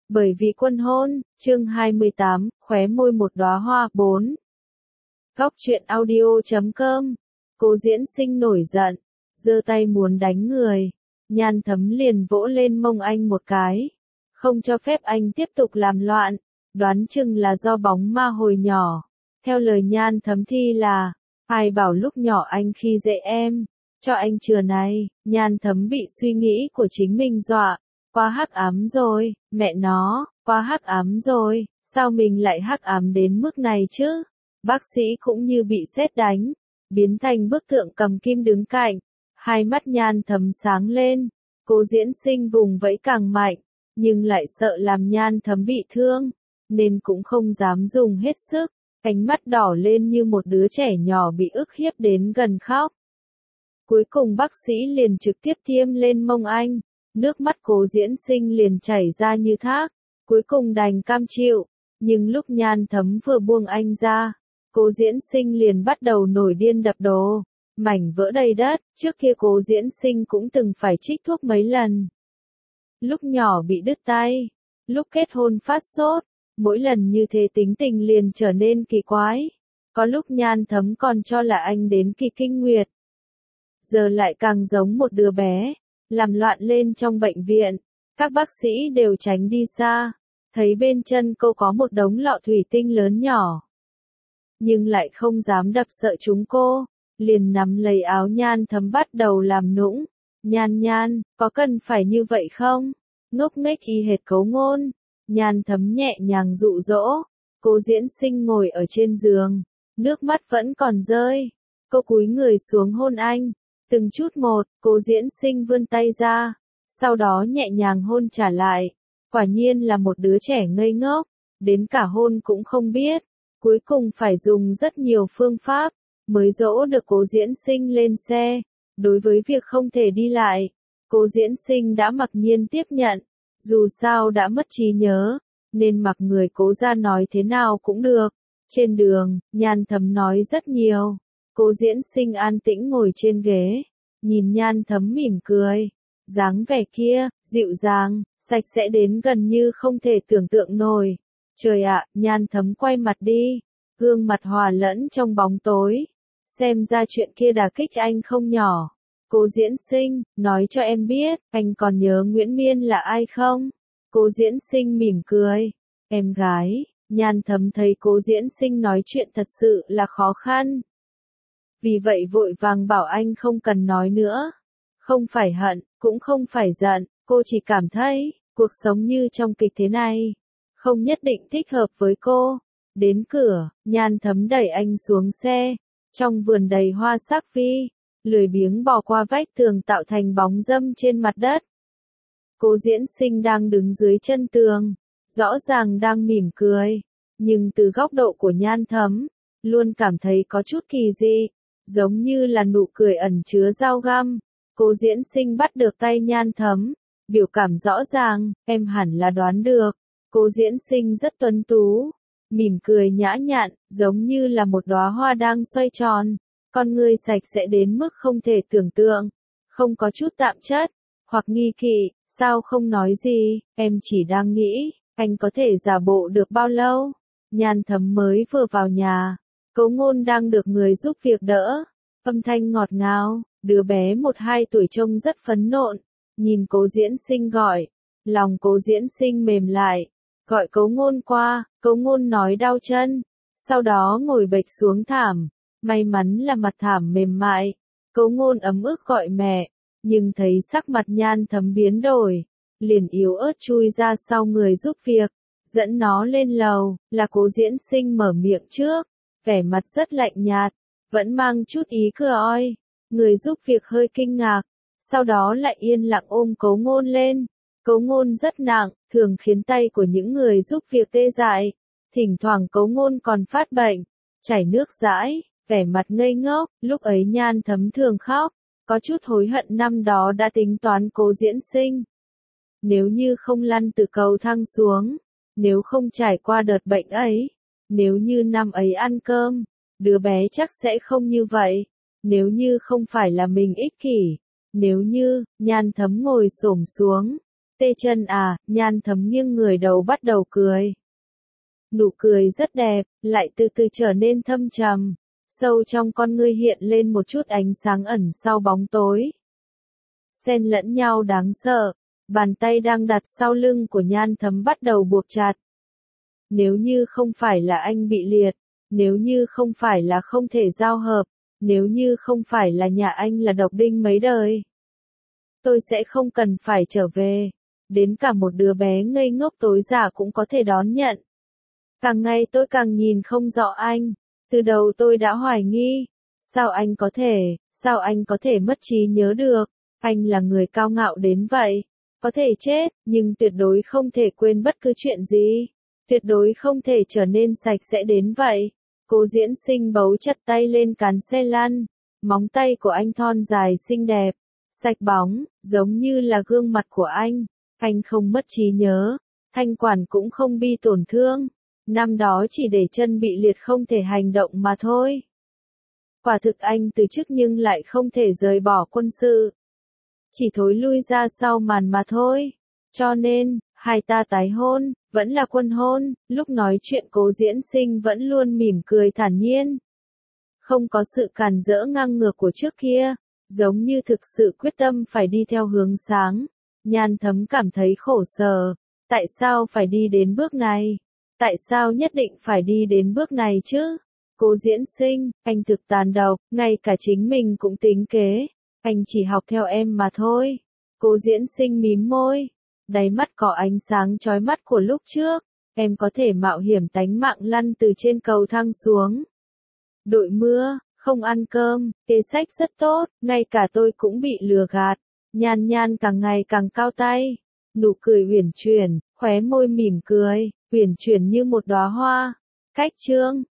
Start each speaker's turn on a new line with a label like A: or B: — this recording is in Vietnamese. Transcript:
A: Bởi vì quân hôn, chương 28, khóe môi một đóa hoa 4. Góc truyện audio.com. Cố Diễn Sinh nổi giận, giơ tay muốn đánh người. Nhan Thấm liền vỗ lên mông anh một cái, không cho phép anh tiếp tục làm loạn, đoán chừng là do bóng ma hồi nhỏ. Theo lời Nhan Thấm thi là, ai bảo lúc nhỏ anh khi dễ em, cho anh chừa này. Nhan Thấm bị suy nghĩ của chính mình dọa, quá hắc ám rồi, mẹ nó, quá hắc ám rồi, sao mình lại hắc ám đến mức này chứ? Bác sĩ cũng như bị sét đánh, biến thành bức tượng cầm kim đứng cạnh, hai mắt Nhan Thấm sáng lên. Cố Diễn Sinh vùng vẫy càng mạnh, nhưng lại sợ làm Nhan Thấm bị thương, nên cũng không dám dùng hết sức, cánh mắt đỏ lên như một đứa trẻ nhỏ bị ức hiếp đến gần khóc. Cuối cùng bác sĩ liền trực tiếp tiêm lên mông anh, nước mắt Cố Diễn Sinh liền chảy ra như thác, cuối cùng đành cam chịu, nhưng lúc Nhan Thấm vừa buông anh ra, Cố Diễn Sinh liền bắt đầu nổi điên đập đồ, mảnh vỡ đầy đất. Trước kia Cố Diễn Sinh cũng từng phải trích thuốc mấy lần. Lúc nhỏ bị đứt tay, lúc kết hôn phát sốt, mỗi lần như thế tính tình liền trở nên kỳ quái. Có lúc Nhan Thấm còn cho là anh đến kỳ kinh nguyệt. Giờ lại càng giống một đứa bé, làm loạn lên trong bệnh viện. Các bác sĩ đều tránh đi xa, thấy bên chân cô có một đống lọ thủy tinh lớn nhỏ, nhưng lại không dám đập sợ chúng cô, liền nắm lấy áo Nhan Thấm bắt đầu làm nũng. Nhan, có cần phải như vậy không? Ngốc nghếch y hệt Cấu Ngôn. Nhan Thấm nhẹ nhàng dụ dỗ. Cố Diễn Sinh ngồi ở trên giường, nước mắt vẫn còn rơi. Cô cúi người xuống hôn anh, từng chút một. Cố Diễn Sinh vươn tay ra, sau đó nhẹ nhàng hôn trả lại. Quả nhiên là một đứa trẻ ngây ngốc, đến cả hôn cũng không biết. Cuối cùng phải dùng rất nhiều phương pháp, mới dỗ được Cố Diễn Sinh lên xe. Đối với việc không thể đi lại, Cố Diễn Sinh đã mặc nhiên tiếp nhận. Dù sao đã mất trí nhớ, nên mặc người Cố ra nói thế nào cũng được. Trên đường, Nhan Thấm nói rất nhiều. Cố Diễn Sinh an tĩnh ngồi trên ghế, nhìn Nhan Thấm mỉm cười. Dáng vẻ kia, dịu dàng, sạch sẽ đến gần như không thể tưởng tượng nổi. Trời ạ, Nhan Thấm quay mặt đi, gương mặt hòa lẫn trong bóng tối. Xem ra chuyện kia đả kích anh không nhỏ. Cố Diễn Sinh, nói cho em biết, anh còn nhớ Nguyễn Miên là ai không? Cố Diễn Sinh mỉm cười. Em gái. Nhan Thấm thấy Cố Diễn Sinh nói chuyện thật sự là khó khăn, vì vậy vội vàng bảo anh không cần nói nữa. Không phải hận, cũng không phải giận, cô chỉ cảm thấy, cuộc sống như trong kịch thế này, không nhất định thích hợp với cô. Đến cửa, Nhan Thấm đẩy anh xuống xe. Trong vườn đầy hoa sắc phi, lười biếng bò qua vách tường tạo thành bóng râm trên mặt đất. Cố Diễn Sinh đang đứng dưới chân tường, rõ ràng đang mỉm cười, nhưng từ góc độ của Nhan Thấm, luôn cảm thấy có chút kỳ dị, giống như là nụ cười ẩn chứa dao găm. Cố Diễn Sinh bắt được tay Nhan Thấm, biểu cảm rõ ràng, em hẳn là đoán được. Cố Diễn Sinh rất tuấn tú, mỉm cười nhã nhặn, giống như là một đóa hoa đang xoay tròn, con người sạch sẽ đến mức không thể tưởng tượng, không có chút tạp chất, hoặc nghi kỵ. Sao không nói gì, em chỉ đang nghĩ, anh có thể giả bộ được bao lâu? Nhan Thấm mới vừa vào nhà, Cấu Ngôn đang được người giúp việc đỡ, âm thanh ngọt ngào, đứa bé 1-2 tuổi trông rất phấn nộn, nhìn Cố Diễn Sinh gọi, lòng Cố Diễn Sinh mềm lại, gọi Cấu Ngôn qua. Cấu Ngôn nói đau chân, sau đó ngồi bệt xuống thảm, may mắn là mặt thảm mềm mại. Cấu Ngôn ấm ức gọi mẹ, nhưng thấy sắc mặt Nhan Thấm biến đổi, liền yếu ớt chui ra sau người giúp việc, dẫn nó lên lầu. Là Cố Diễn Sinh mở miệng trước, vẻ mặt rất lạnh nhạt, vẫn mang chút ý cửa oi. Người giúp việc hơi kinh ngạc, sau đó lại yên lặng ôm Cấu Ngôn lên. Cấu Ngôn rất nặng, thường khiến tay của những người giúp việc tê dại. Thỉnh thoảng Cấu Ngôn còn phát bệnh, chảy nước dãi, vẻ mặt ngây ngốc. Lúc ấy Nhan Thấm thường khóc, có chút hối hận năm đó đã tính toán Cố Diễn Sinh. Nếu như không lăn từ cầu thang xuống, nếu không trải qua đợt bệnh ấy, nếu như năm ấy ăn cơm, đứa bé chắc sẽ không như vậy. Nếu như không phải là mình ích kỷ, nếu như. Nhan Thấm ngồi xổm xuống, Tê chân à, Nhan Thấm nghiêng người đầu bắt đầu cười. Nụ cười rất đẹp, lại từ từ trở nên thâm trầm. Sâu trong con ngươi hiện lên một chút ánh sáng ẩn sau bóng tối. Xen lẫn nhau đáng sợ, bàn tay đang đặt sau lưng của Nhan Thấm bắt đầu buộc chặt. Nếu như không phải là anh bị liệt, nếu như không phải là không thể giao hợp, nếu như không phải là nhà anh là độc đinh mấy đời, tôi sẽ không cần phải trở về. Đến cả một đứa bé ngây ngốc tối già cũng có thể đón nhận. Càng ngày tôi càng nhìn không rõ anh. Từ đầu tôi đã hoài nghi. Sao anh có thể mất trí nhớ được? Anh là người cao ngạo đến vậy. Có thể chết, nhưng tuyệt đối không thể quên bất cứ chuyện gì. Tuyệt đối không thể trở nên sạch sẽ đến vậy. Cố Diễn Sinh bấu chặt tay lên cán xe lăn. Móng tay của anh thon dài xinh đẹp, sạch bóng, giống như là gương mặt của anh. Anh không mất trí nhớ. Thanh quản cũng không bị tổn thương. Năm đó chỉ để chân bị liệt không thể hành động mà thôi. Quả thực anh từ chức nhưng lại không thể rời bỏ quân sự. Chỉ thối lui ra sau màn mà thôi. Cho nên, hai ta tái hôn, vẫn là quân hôn. Lúc nói chuyện Cố Diễn Sinh vẫn luôn mỉm cười thản nhiên. Không có sự cản rỡ ngang ngược của trước kia. Giống như thực sự quyết tâm phải đi theo hướng sáng. Nhan Thấm cảm thấy khổ sở. Tại sao phải đi đến bước này? Tại sao nhất định phải đi đến bước này chứ? Cố Diễn Sinh, anh thực tàn độc, ngay cả chính mình cũng tính kế. Anh chỉ học theo em mà thôi. Cố Diễn Sinh mím môi. Đáy mắt có ánh sáng chói mắt của lúc trước. Em có thể mạo hiểm tánh mạng lăn từ trên cầu thang xuống. Đội mưa, không ăn cơm, kế sách rất tốt, ngay cả tôi cũng bị lừa gạt. Nhan Nhan càng ngày càng cao tay. Nụ cười uyển chuyển, khóe môi mỉm cười, uyển chuyển như một đóa hoa. Cách chương